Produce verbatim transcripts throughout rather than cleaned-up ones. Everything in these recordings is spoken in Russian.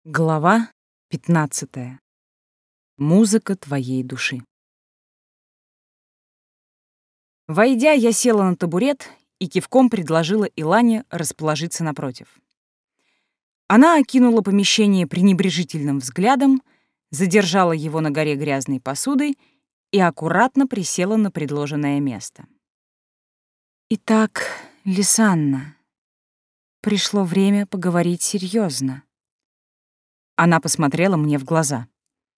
Глава пятнадцатая. Музыка твоей души. Войдя, я села на табурет и кивком предложила Илане расположиться напротив. Она окинула помещение пренебрежительным взглядом, задержала его на горе грязной посуды и аккуратно присела на предложенное место. «Итак, Лисанна, пришло время поговорить серьезно. Она посмотрела мне в глаза.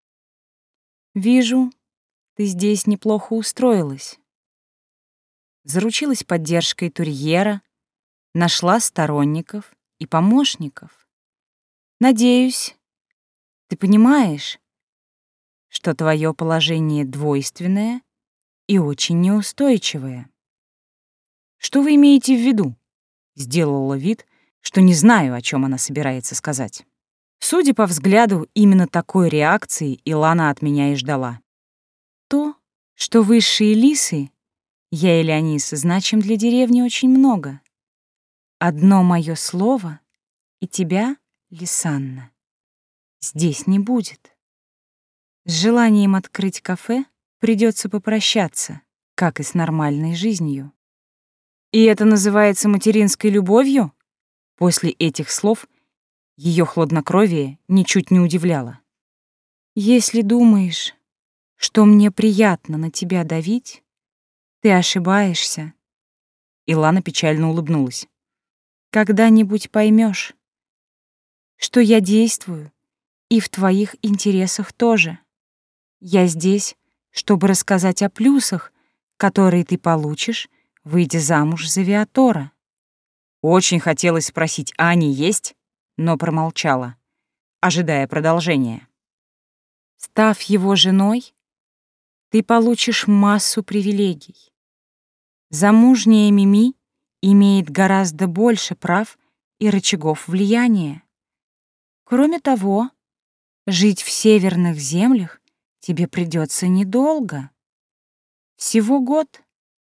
«Вижу, ты здесь неплохо устроилась. Заручилась поддержкой Турьера, нашла сторонников и помощников. Надеюсь, ты понимаешь, что твое положение двойственное и очень неустойчивое. Что вы имеете в виду?» Сделала вид, что не знаю, о чем она собирается сказать. Судя по взгляду, именно такой реакции Илана от меня и ждала. То, что высшие лисы, я и Леонис, значим для деревни очень много. Одно мое слово, и тебя, Лисанна, здесь не будет. С желанием открыть кафе придется попрощаться, как и с нормальной жизнью. И это называется материнской любовью? После этих слов ее хладнокровие ничуть не удивляло. «Если думаешь, что мне приятно на тебя давить, ты ошибаешься». Илана печально улыбнулась. «Когда-нибудь поймешь, что я действую и в твоих интересах тоже. Я здесь, чтобы рассказать о плюсах, которые ты получишь, выйдя замуж за Виатора». Очень хотелось спросить, а они есть? Но промолчала, ожидая продолжения. Став его женой, ты получишь массу привилегий. Замужняя Мими имеет гораздо больше прав и рычагов влияния. Кроме того, жить в северных землях тебе придется недолго. Всего год.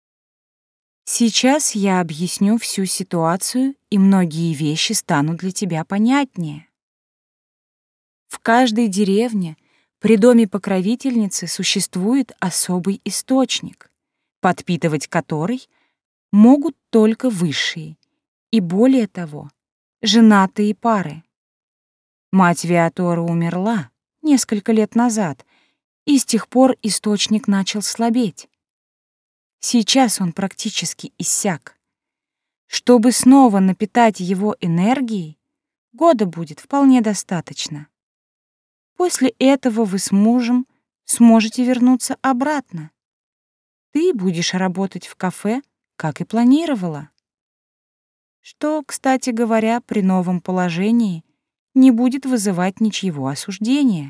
Сейчас я объясню всю ситуацию, и многие вещи станут для тебя понятнее. В каждой деревне при доме покровительницы существует особый источник, подпитывать который могут только высшие, и более того, женатые пары. Мать Виатора умерла несколько лет назад, и с тех пор источник начал слабеть. Сейчас он практически иссяк. Чтобы снова напитать его энергией, года будет вполне достаточно. После этого вы с мужем сможете вернуться обратно. Ты будешь работать в кафе, как и планировала. Что, кстати говоря, при новом положении не будет вызывать ничьего осуждения.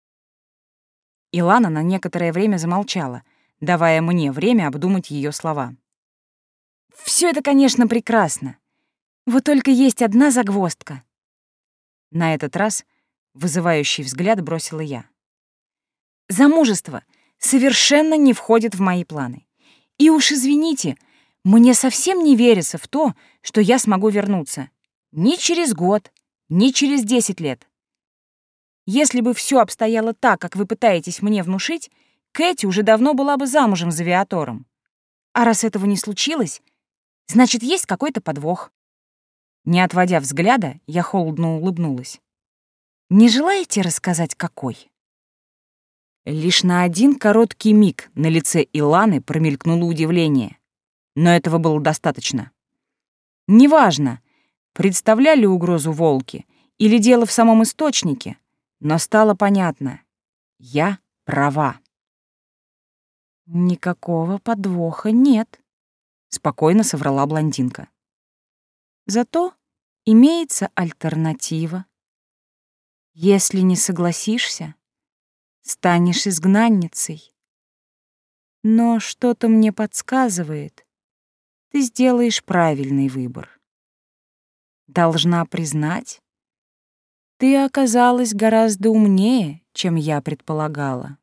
Илана на некоторое время замолчала, давая мне время обдумать ее слова. «Все это, конечно, прекрасно. Вот только есть одна загвоздка». На этот раз вызывающий взгляд бросила я. «Замужество совершенно не входит в мои планы. И уж извините, мне совсем не верится в то, что я смогу вернуться. Ни через год, ни через десять лет. Если бы все обстояло так, как вы пытаетесь мне внушить, Кэти уже давно была бы замужем за Виатором. А раз этого не случилось, значит, есть какой-то подвох». Не отводя взгляда, я холодно улыбнулась. «Не желаете рассказать, какой?» Лишь на один короткий миг на лице Иланы промелькнуло удивление, но этого было достаточно. Неважно, представляли угрозу волки или дело в самом источнике, но стало понятно — я права. «Никакого подвоха нет», — спокойно соврала блондинка. «Зато имеется альтернатива. Если не согласишься, станешь изгнанницей. Но что-то мне подсказывает, ты сделаешь правильный выбор. Должна признать, ты оказалась гораздо умнее, чем я предполагала».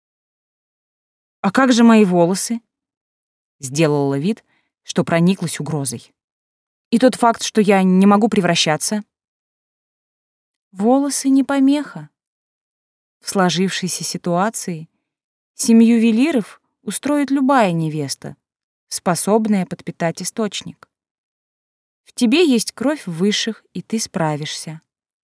«А как же мои волосы?» Сделала вид, что прониклась угрозой. «И тот факт, что я не могу превращаться?» волосы не помеха. В сложившейся ситуации семью ювелиров устроит любая невеста, способная подпитать источник. В тебе есть кровь высших, и ты справишься.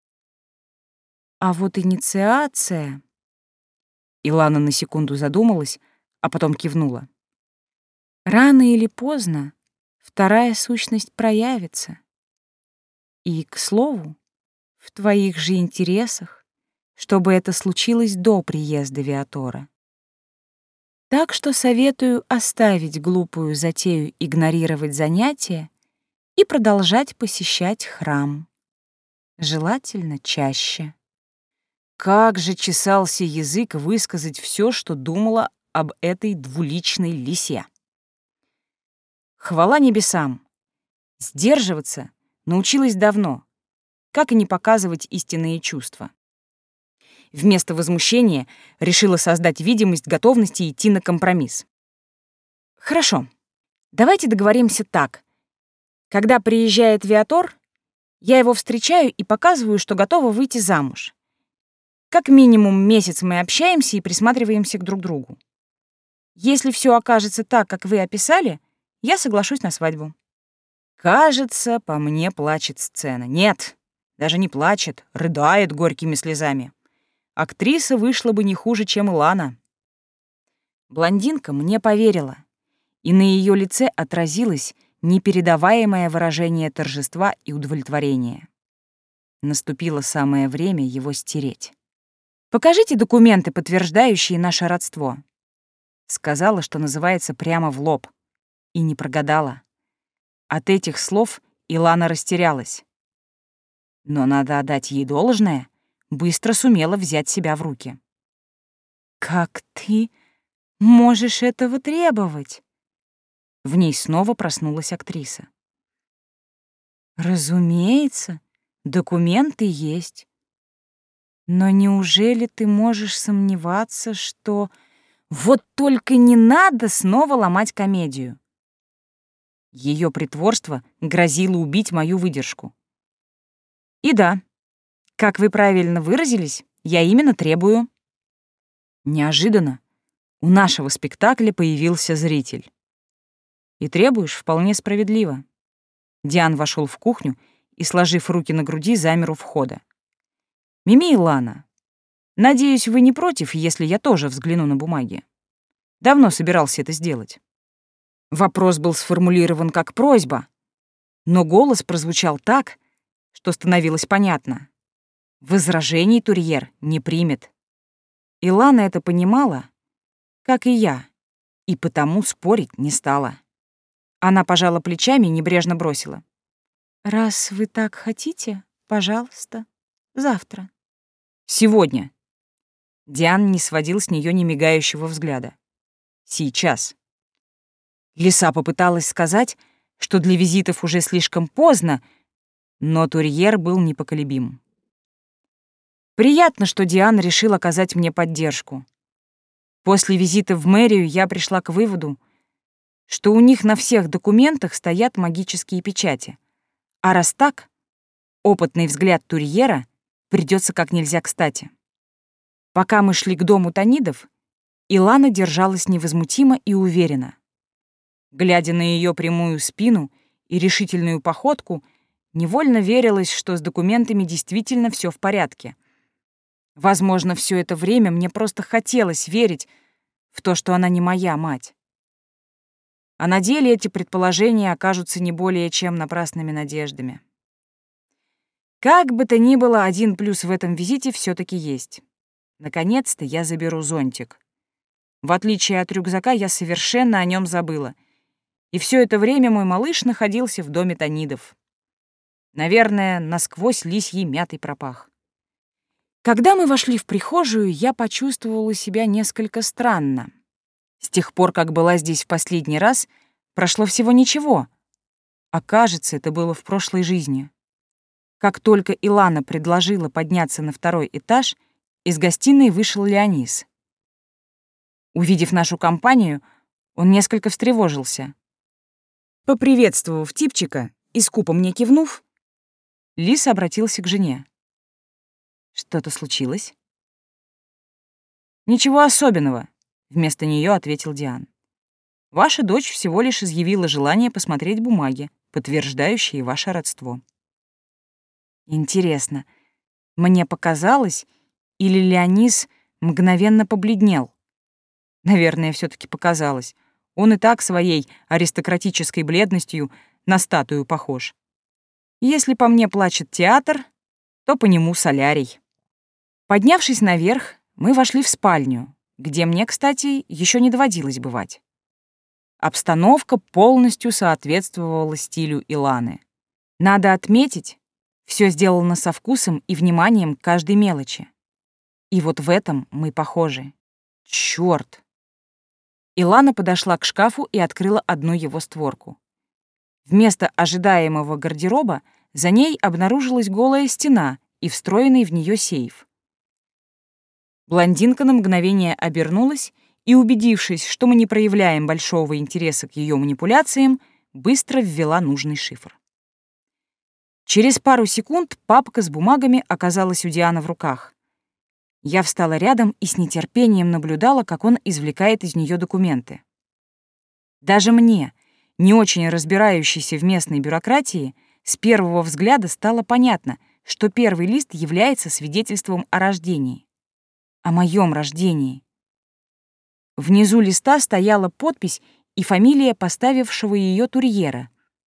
А вот инициация... Илана на секунду задумалась, а потом кивнула. Рано или поздно вторая сущность проявится. И, к слову, в твоих же интересах, чтобы это случилось до приезда Виатора. Так что советую оставить глупую затею игнорировать занятия и продолжать посещать храм. Желательно чаще. Как же чесался язык высказать все, что думала об этой двуличной лисе. Хвала небесам. Сдерживаться научилась давно, как и не показывать истинные чувства. Вместо возмущения решила создать видимость готовности идти на компромисс. Хорошо, давайте договоримся так. Когда приезжает Виатор, я его встречаю и показываю, что готова выйти замуж. Как минимум месяц мы общаемся и присматриваемся к друг другу. Если все окажется так, как вы описали, я соглашусь на свадьбу. Кажется, по мне плачет сцена. Нет, даже не плачет, рыдает горькими слезами. Актриса вышла бы не хуже, чем Илана. Блондинка мне поверила, и на ее лице отразилось непередаваемое выражение торжества и удовлетворения. Наступило самое время его стереть. «Покажите документы, подтверждающие наше родство», — сказала, что называется, прямо в лоб, и не прогадала. От этих слов Илана растерялась. Но надо отдать ей должное, быстро сумела взять себя в руки. «Как ты можешь этого требовать?» В ней снова проснулась актриса. «Разумеется, документы есть. Но неужели ты можешь сомневаться, что... Вот только не надо снова ломать комедию!» Ее притворство грозило убить мою выдержку. И да, как вы правильно выразились, я именно требую. Неожиданно у нашего спектакля появился зритель. И требуешь вполне справедливо. Диан вошел в кухню и, сложив руки на груди, замер у входа. «Мими и Лана, надеюсь, вы не против, если я тоже взгляну на бумаги? Давно собирался это сделать». Вопрос был сформулирован как просьба, но голос прозвучал так, что становилось понятно. Возражений Турьер не примет. Илана это понимала, как и я, и потому спорить не стала. Она пожала плечами и небрежно бросила. «Раз вы так хотите, пожалуйста, завтра». «Сегодня». Диан не сводил с нее немигающего взгляда. «Сейчас». Лиса попыталась сказать, что для визитов уже слишком поздно, но Турьер был непоколебим. Приятно, что Диан решил оказать мне поддержку. После визита в мэрию я пришла к выводу, что у них на всех документах стоят магические печати. А раз так, опытный взгляд Турьера придется как нельзя кстати. Пока мы шли к дому Танидов, Илана держалась невозмутимо и уверенно. Глядя на ее прямую спину и решительную походку, невольно верилось, что с документами действительно все в порядке. Возможно, все это время мне просто хотелось верить в то, что она не моя мать. А на деле эти предположения окажутся не более чем напрасными надеждами. Как бы то ни было, один плюс в этом визите все таки есть. Наконец-то я заберу зонтик. В отличие от рюкзака, я совершенно о нем забыла. И все это время мой малыш находился в доме Танидов. Наверное, насквозь лисьей мятой пропах. Когда мы вошли в прихожую, я почувствовала себя несколько странно. С тех пор, как была здесь в последний раз, прошло всего ничего. А кажется, это было в прошлой жизни. Как только Илана предложила подняться на второй этаж, из гостиной вышел Леонис. Увидев нашу компанию, он несколько встревожился. Поприветствовав типчика и скупо мне кивнув, Лис обратился к жене. Что-то случилось? Ничего особенного, вместо нее ответил Диан. Ваша дочь всего лишь изъявила желание посмотреть бумаги, подтверждающие ваше родство. Интересно, мне показалось, или Леонис мгновенно побледнел? Наверное, все таки показалось. Он и так своей аристократической бледностью на статую похож. Если по мне плачет театр, то по нему солярий. Поднявшись наверх, мы вошли в спальню, где мне, кстати, еще не доводилось бывать. Обстановка полностью соответствовала стилю Иланы. Надо отметить, все сделано со вкусом и вниманием к каждой мелочи. И вот в этом мы похожи. Чёрт! Илана подошла к шкафу и открыла одну его створку. Вместо ожидаемого гардероба за ней обнаружилась голая стена и встроенный в нее сейф. Блондинка на мгновение обернулась и, убедившись, что мы не проявляем большого интереса к ее манипуляциям, быстро ввела нужный шифр. Через пару секунд папка с бумагами оказалась у Диана в руках. Я встала рядом и с нетерпением наблюдала, как он извлекает из нее документы. Даже мне, не очень разбирающейся в местной бюрократии, с первого взгляда стало понятно, что первый лист является свидетельством о рождении. О моем рождении. Внизу листа стояла подпись и фамилия поставившего ее турьера.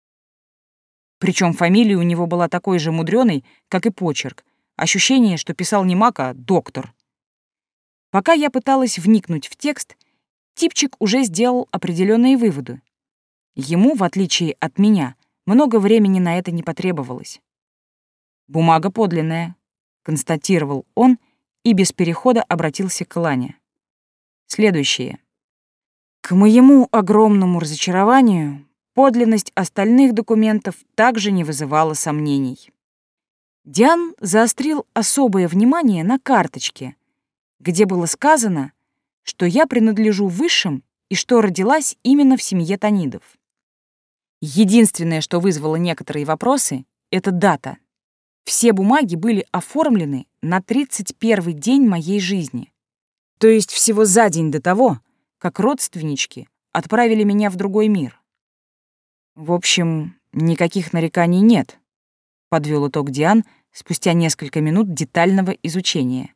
Причем фамилия у него была такой же мудрёной, как и почерк. Ощущение, что писал не маг, а доктор. Пока я пыталась вникнуть в текст, типчик уже сделал определенные выводы. Ему, в отличие от меня, много времени на это не потребовалось. «Бумага подлинная», — констатировал он и без перехода обратился к Илане. Следующее. К моему огромному разочарованию, подлинность остальных документов также не вызывала сомнений. Диан заострил особое внимание на карточке, где было сказано, что я принадлежу высшим и что родилась именно в семье Танидов. Единственное, что вызвало некоторые вопросы, — это дата. Все бумаги были оформлены на тридцать первый день моей жизни, то есть всего за день до того, как родственнички отправили меня в другой мир. В общем, никаких нареканий нет, — подвёл итог Диан спустя несколько минут детального изучения.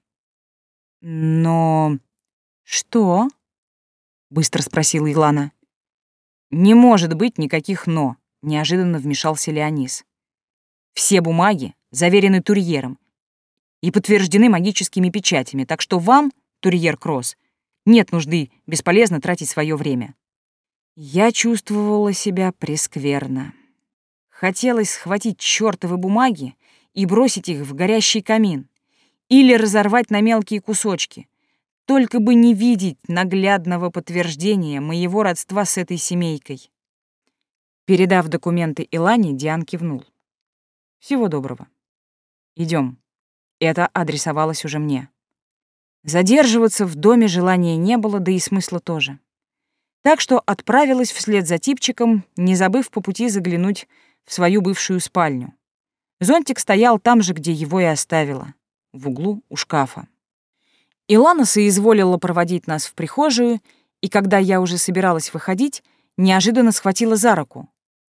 Но... что? — быстро спросила Илана. «Не может быть никаких «но», — неожиданно вмешался Леонис. «Все бумаги заверены турьером и подтверждены магическими печатями, так что вам, турьер Кросс, нет нужды бесполезно тратить свое время». Я чувствовала себя прескверно. Хотелось схватить чёртовы бумаги и бросить их в горящий камин или разорвать на мелкие кусочки, только бы не видеть наглядного подтверждения моего родства с этой семейкой. Передав документы Илане, Диан кивнул. «Всего доброго. Идем». Это адресовалось уже мне. Задерживаться в доме желания не было, да и смысла тоже. Так что отправилась вслед за типчиком, не забыв по пути заглянуть в свою бывшую спальню. Зонтик стоял там же, где его и оставила, в углу у шкафа. Илана соизволила проводить нас в прихожую, и когда я уже собиралась выходить, неожиданно схватила за руку.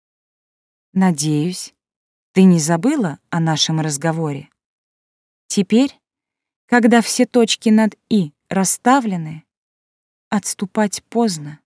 «Надеюсь, ты не забыла о нашем разговоре? Теперь, когда все точки над «и» расставлены, отступать поздно».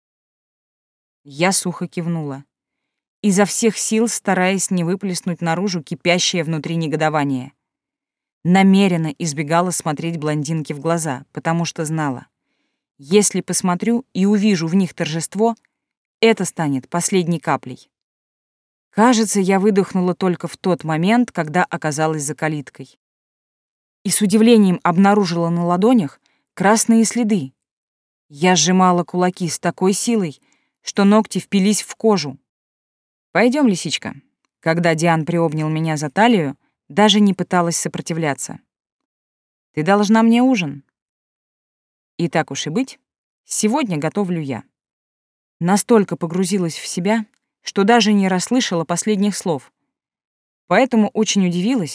Я сухо кивнула, изо всех сил стараясь не выплеснуть наружу кипящее внутри негодование. Намеренно избегала смотреть блондинке в глаза, потому что знала, если посмотрю и увижу в них торжество, это станет последней каплей. Кажется, я выдохнула только в тот момент, когда оказалась за калиткой. И с удивлением обнаружила на ладонях красные следы. Я сжимала кулаки с такой силой, что ногти впились в кожу. «Пойдем, лисичка». Когда Диан приобнял меня за талию, даже не пыталась сопротивляться. «Ты должна мне ужин». И так уж и быть, сегодня готовлю я. Настолько погрузилась в себя, что даже не расслышала последних слов. Поэтому очень удивилась,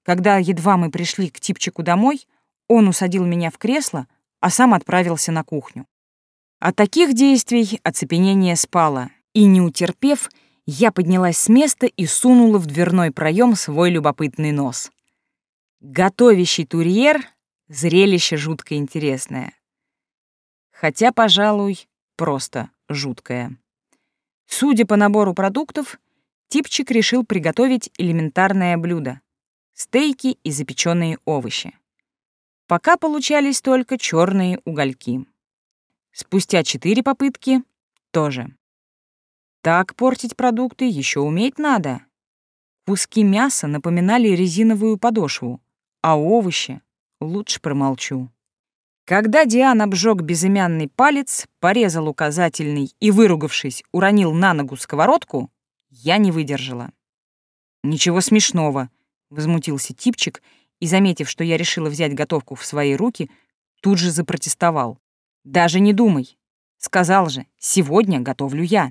Когда едва мы пришли к Типчику домой, он усадил меня в кресло, а сам отправился на кухню. От таких действий оцепенение спало, и, не утерпев, я поднялась с места и сунула в дверной проем свой любопытный нос. Готовящий турьер — зрелище жутко интересное. Хотя, пожалуй, просто жуткое. Судя по набору продуктов, Типчик решил приготовить элементарное блюдо — стейки и запеченные овощи. Пока получались только черные угольки. Спустя четыре попытки — тоже. Так портить продукты еще уметь надо. Куски мяса напоминали резиновую подошву, а овощи лучше промолчу. Когда Диан обжег безымянный палец, порезал указательный и, выругавшись, уронил на ногу сковородку, я не выдержала. «Ничего смешного», — возмутился Типчик и, заметив, что я решила взять готовку в свои руки, тут же запротестовал. «Даже не думай. Сказал же, сегодня готовлю я».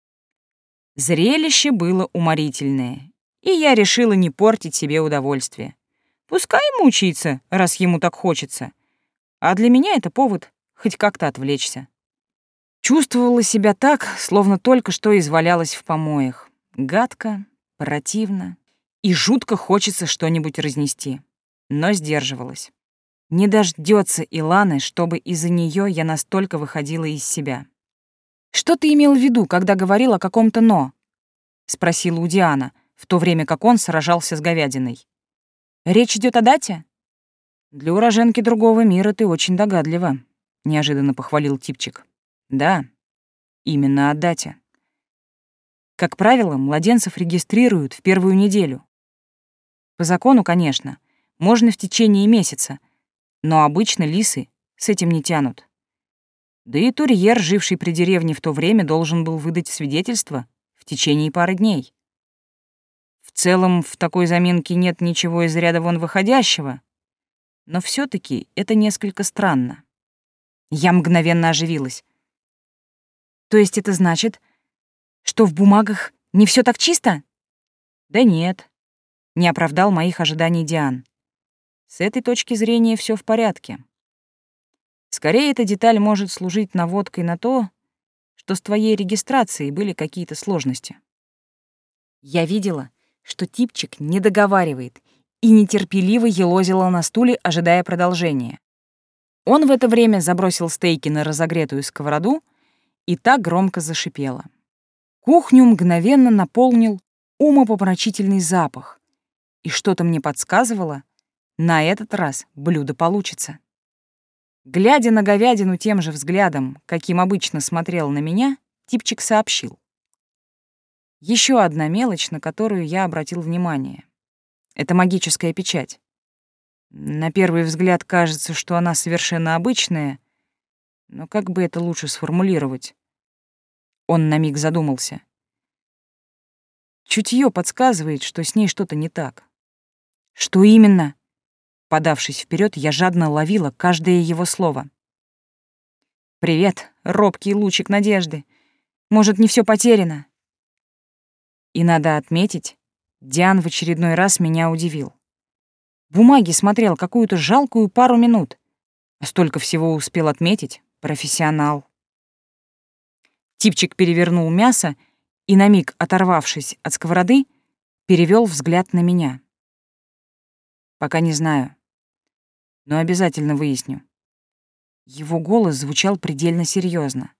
Зрелище было уморительное, и я решила не портить себе удовольствие. Пускай мучается, раз ему так хочется. А для меня это повод хоть как-то отвлечься. Чувствовала себя так, словно только что извалялась в помоях. Гадко, противно и жутко хочется что-нибудь разнести. Но сдерживалась. Не дождется Иланы, чтобы из-за нее я настолько выходила из себя. «Что ты имел в виду, когда говорил о каком-то «но»?» — спросила у Диана, в то время как он сражался с говядиной. «Речь идет о дате?» «Для уроженки другого мира ты очень догадлива», — неожиданно похвалил Типчик. «Да, именно о дате. Как правило, младенцев регистрируют в первую неделю. По закону, конечно, можно в течение месяца, но обычно лисы с этим не тянут. Да и турьер, живший при деревне в то время, должен был выдать свидетельство в течение пары дней. В целом, в такой заминке нет ничего из ряда вон выходящего, но все таки это несколько странно. Я мгновенно оживилась. То есть это значит, что в бумагах не все так чисто? Да нет, не оправдал моих ожиданий Диан. С этой точки зрения все в порядке. Скорее, эта деталь может служить наводкой на то, что с твоей регистрацией были какие-то сложности. Я видела, что Типчик не договаривает и нетерпеливо елозила на стуле, ожидая продолжения. Он в это время забросил стейки на разогретую сковороду, и та громко зашипела. Кухню мгновенно наполнил умопомрачительный запах, и что-то мне подсказывало, на этот раз блюдо получится. Глядя на говядину тем же взглядом, каким обычно смотрел на меня, Типчик сообщил. Еще одна мелочь, на которую я обратил внимание. Это магическая печать. На первый взгляд кажется, что она совершенно обычная, но как бы это лучше сформулировать? Он на миг задумался. Чутье подсказывает, что с ней что-то не так. Что именно? Подавшись вперед, я жадно ловила каждое его слово. «Привет, робкий лучик надежды. Может, не все потеряно?» И надо отметить, Диан в очередной раз меня удивил. Бумаги смотрел какую-то жалкую пару минут, а столько всего успел отметить — профессионал. Типчик перевернул мясо и, на миг оторвавшись от сковороды, перевел взгляд на меня. «Пока не знаю, но обязательно выясню». Его голос звучал предельно серьезно.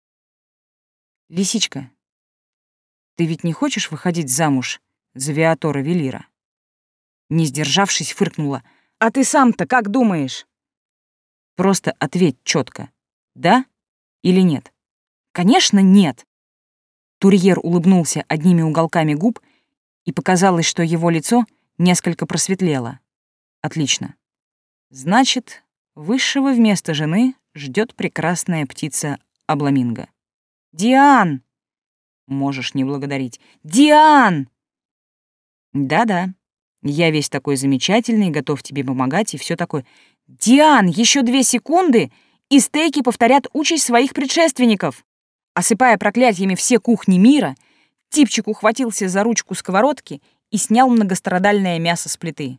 «Лисичка, ты ведь не хочешь выходить замуж за Виатора Велира?» Не сдержавшись, фыркнула. «А ты сам-то как думаешь?» «Просто ответь четко, да или нет?» «Конечно, нет!» Турьер улыбнулся одними уголками губ, и показалось, что его лицо несколько просветлело. «Отлично. Значит, высшего вместо жены ждет прекрасная птица Абламинго. Диан!» «Можешь не благодарить. Диан!» «Да-да, я весь такой замечательный, готов тебе помогать и все такое. Диан, еще две секунды, и стейки повторят участь своих предшественников!» Осыпая проклятиями все кухни мира, Типчик ухватился за ручку сковородки и снял многострадальное мясо с плиты.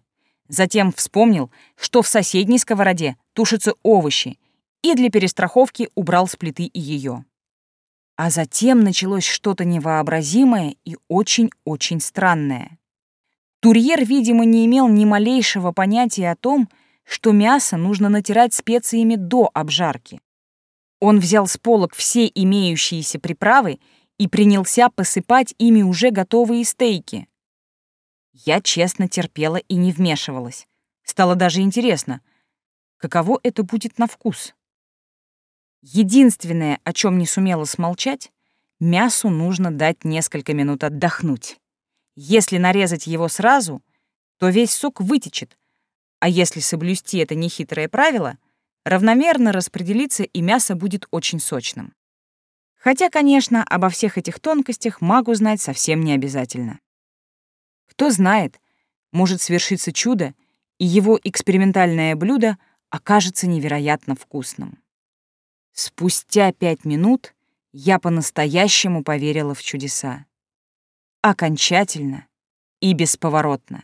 Затем вспомнил, что в соседней сковороде тушатся овощи, и для перестраховки убрал с плиты и ее. А затем началось что-то невообразимое и очень-очень странное. Турьер, видимо, не имел ни малейшего понятия о том, что мясо нужно натирать специями до обжарки. Он взял с полок все имеющиеся приправы и принялся посыпать ими уже готовые стейки. Я честно терпела и не вмешивалась. Стало даже интересно, каково это будет на вкус. Единственное, о чем не сумела смолчать, мясу нужно дать несколько минут отдохнуть. Если нарезать его сразу, то весь сок вытечет, а если соблюсти это нехитрое правило, равномерно распределится и мясо будет очень сочным. Хотя, конечно, обо всех этих тонкостях магу знать совсем не обязательно. Кто знает, может свершиться чудо, и его экспериментальное блюдо окажется невероятно вкусным. Спустя пять минут я по-настоящему поверила в чудеса. Окончательно и бесповоротно.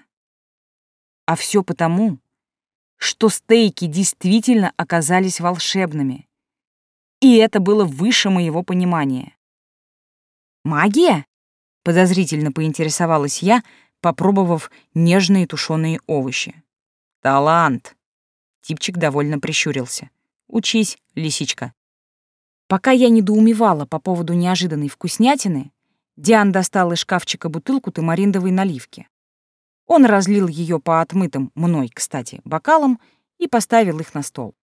А все потому, что стейки действительно оказались волшебными. И это было выше моего понимания. «Магия?» — подозрительно поинтересовалась я, попробовав нежные тушеные овощи. «Талант!» — типчик довольно прищурился. «Учись, лисичка». Пока я недоумевала по поводу неожиданной вкуснятины, Диан достал из шкафчика бутылку тамариндовой наливки. Он разлил ее по отмытым, мной, кстати, бокалам и поставил их на стол.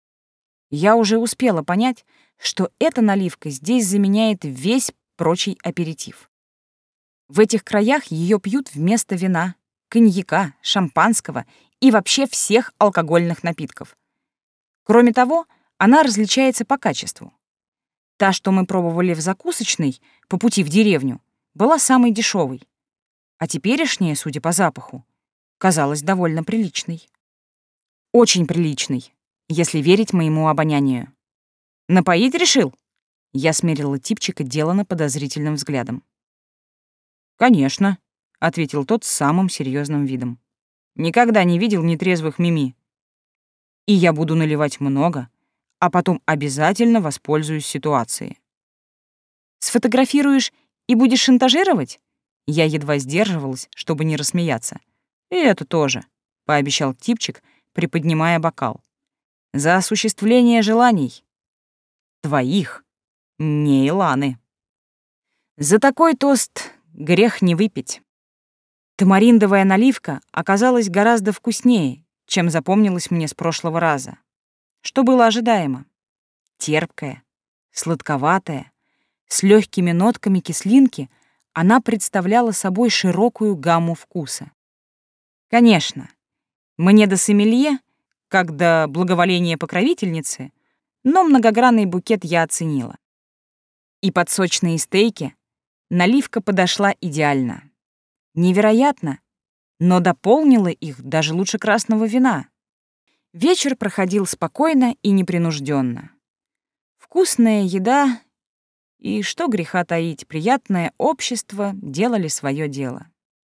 Я уже успела понять, что эта наливка здесь заменяет весь прочий аперитив. В этих краях ее пьют вместо вина, коньяка, шампанского и вообще всех алкогольных напитков. Кроме того, она различается по качеству. Та, что мы пробовали в закусочной по пути в деревню, была самой дешевой, а теперешняя, судя по запаху, казалась довольно приличной. Очень приличной, если верить моему обонянию. «Напоить решил?» Я смерила типчика делано подозрительным взглядом. «Конечно», — ответил тот с самым серьезным видом. «Никогда не видел нетрезвых мими. И я буду наливать много, а потом обязательно воспользуюсь ситуацией». «Сфотографируешь и будешь шантажировать?» Я едва сдерживалась, чтобы не рассмеяться. «И это тоже», — пообещал типчик, приподнимая бокал. «За осуществление желаний. Твоих, не Иланы. За такой тост грех не выпить». Тамариндовая наливка оказалась гораздо вкуснее, чем запомнилась мне с прошлого раза. Что было ожидаемо. Терпкая, сладковатая, с легкими нотками кислинки она представляла собой широкую гамму вкуса. Конечно, мне до сомелье, как до благоволения покровительницы, но многогранный букет я оценила. И под сочные стейки наливка подошла идеально. Невероятно, но дополнила их даже лучше красного вина. Вечер проходил спокойно и непринужденно. Вкусная еда и, что греха таить, приятное общество делали свое дело.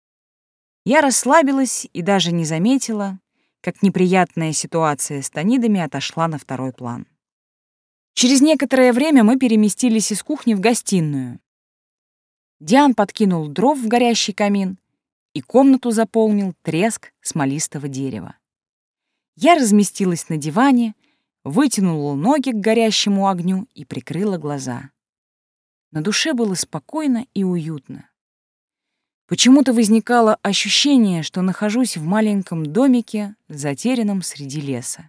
Я расслабилась и даже не заметила, как неприятная ситуация с тонидами отошла на второй план. Через некоторое время мы переместились из кухни в гостиную. Диан подкинул дров в горящий камин, и комнату заполнил треск смолистого дерева. Я разместилась на диване, вытянула ноги к горящему огню и прикрыла глаза. На душе было спокойно и уютно. Почему-то возникало ощущение, что нахожусь в маленьком домике, затерянном среди леса.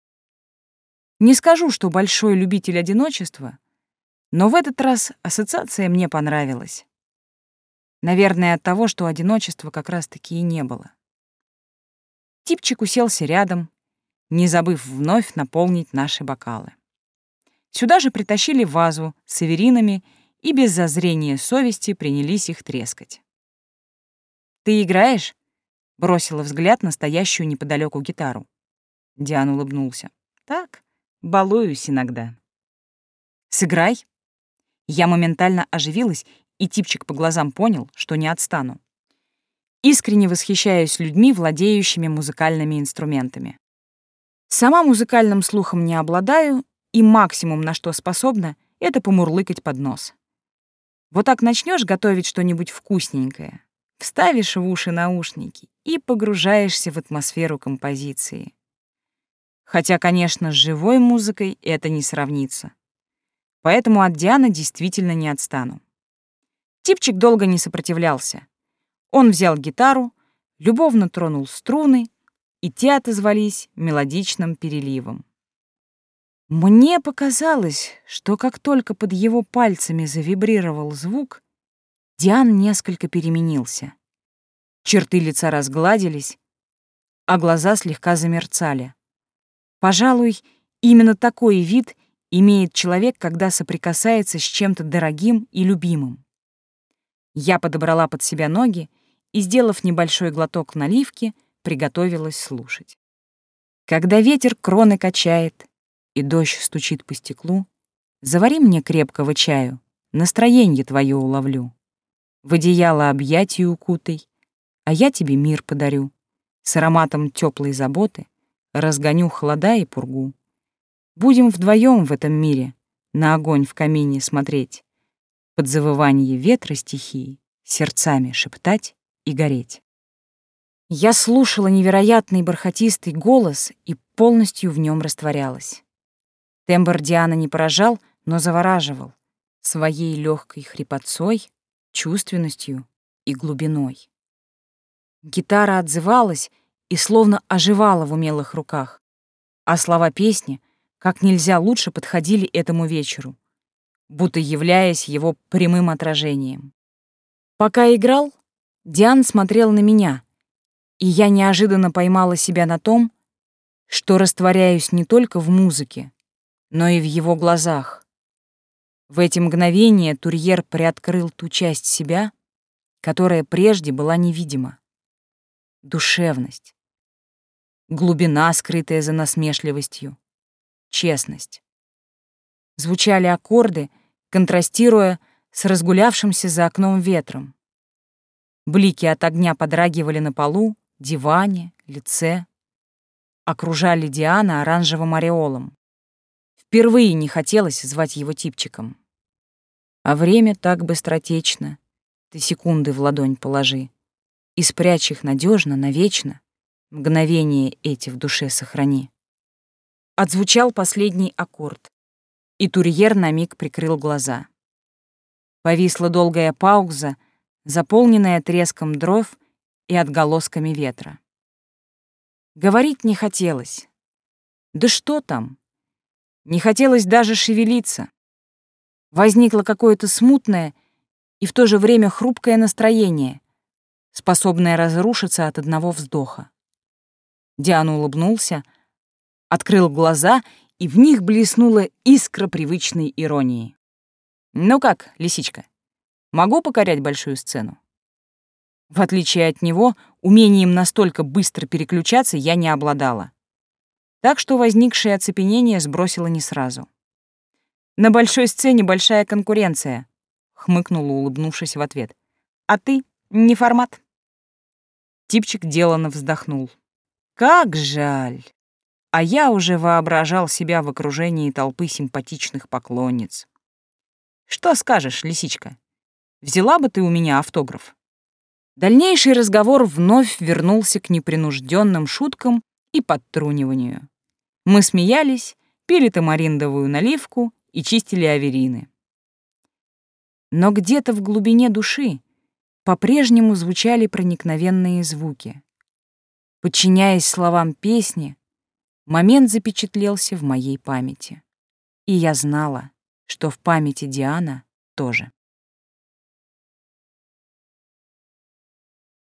Не скажу, что большой любитель одиночества, но в этот раз ассоциация мне понравилась. Наверное, от того, что одиночества как раз-таки и не было. Типчик уселся рядом, не забыв вновь наполнить наши бокалы. Сюда же притащили вазу с северинами и без зазрения совести принялись их трескать. «Ты играешь?» — бросила взгляд на стоящую неподалеку гитару. Диан улыбнулся. «Так, балуюсь иногда». «Сыграй». Я моментально оживилась, и типчик по глазам понял, что не отстану. Искренне восхищаюсь людьми, владеющими музыкальными инструментами. Сама музыкальным слухом не обладаю, и максимум, на что способна, это помурлыкать под нос. Вот так начнешь готовить что-нибудь вкусненькое, вставишь в уши наушники и погружаешься в атмосферу композиции. Хотя, конечно, с живой музыкой это не сравнится. Поэтому от Дианы действительно не отстану. Типчик долго не сопротивлялся. Он взял гитару, любовно тронул струны, и те отозвались мелодичным переливом. Мне показалось, что как только под его пальцами завибрировал звук, Диан несколько переменился. Черты лица разгладились, а глаза слегка замерцали. Пожалуй, именно такой вид имеет человек, когда соприкасается с чем-то дорогим и любимым. Я подобрала под себя ноги и, сделав небольшой глоток наливки, приготовилась слушать. Когда ветер кроны качает и дождь стучит по стеклу, завари мне крепкого чаю, настроенье твое уловлю. В одеяло объятий укутай, а я тебе мир подарю. С ароматом теплой заботы разгоню холода и пургу. Будем вдвоем в этом мире на огонь в камине смотреть, под завывание ветра стихии сердцами шептать и гореть. Я слушала невероятный бархатистый голос и полностью в нем растворялась. Тембр Дианы не поражал, но завораживал своей легкой хрипотцой, чувственностью и глубиной. Гитара отзывалась и словно оживала в умелых руках, а слова песни как нельзя лучше подходили этому вечеру, будто являясь его прямым отражением. Пока играл, Диан смотрел на меня, и я неожиданно поймала себя на том, что растворяюсь не только в музыке, но и в его глазах. В эти мгновения Турьер приоткрыл ту часть себя, которая прежде была невидима. Душевность, глубина, скрытая за насмешливостью, честность. Звучали аккорды, контрастируя с разгулявшимся за окном ветром. Блики от огня подрагивали на полу, диване, лице. Окружали Диана оранжевым ореолом. Впервые не хотелось звать его Типчиком. А время так быстротечно. Ты секунды в ладонь положи и спрячь их надежно, навечно. Мгновения эти в душе сохрани. Отзвучал последний аккорд, и Турьер на миг прикрыл глаза. Повисла долгая пауза, заполненная треском дров и отголосками ветра. Говорить не хотелось. Да что там? Не хотелось даже шевелиться. Возникло какое-то смутное и в то же время хрупкое настроение, способное разрушиться от одного вздоха. Диан улыбнулся, открыл глаза, и в них блеснула искра привычной иронии. «Ну как, лисичка, могу покорять большую сцену?» В отличие от него, умением настолько быстро переключаться я не обладала. Так что возникшее оцепенение сбросило не сразу. «На большой сцене большая конкуренция», — хмыкнула, улыбнувшись в ответ. «А ты не формат». Типчик деланно вздохнул. «Как жаль! А я уже воображал себя в окружении толпы симпатичных поклонниц. Что скажешь, лисичка? Взяла бы ты у меня автограф?» Дальнейший разговор вновь вернулся к непринужденным шуткам и подтруниванию. Мы смеялись, пили тамариндовую наливку и чистили аверины. Но где-то в глубине души по-прежнему звучали проникновенные звуки. Подчиняясь словам песни, момент запечатлелся в моей памяти. И я знала, что в памяти Диана тоже.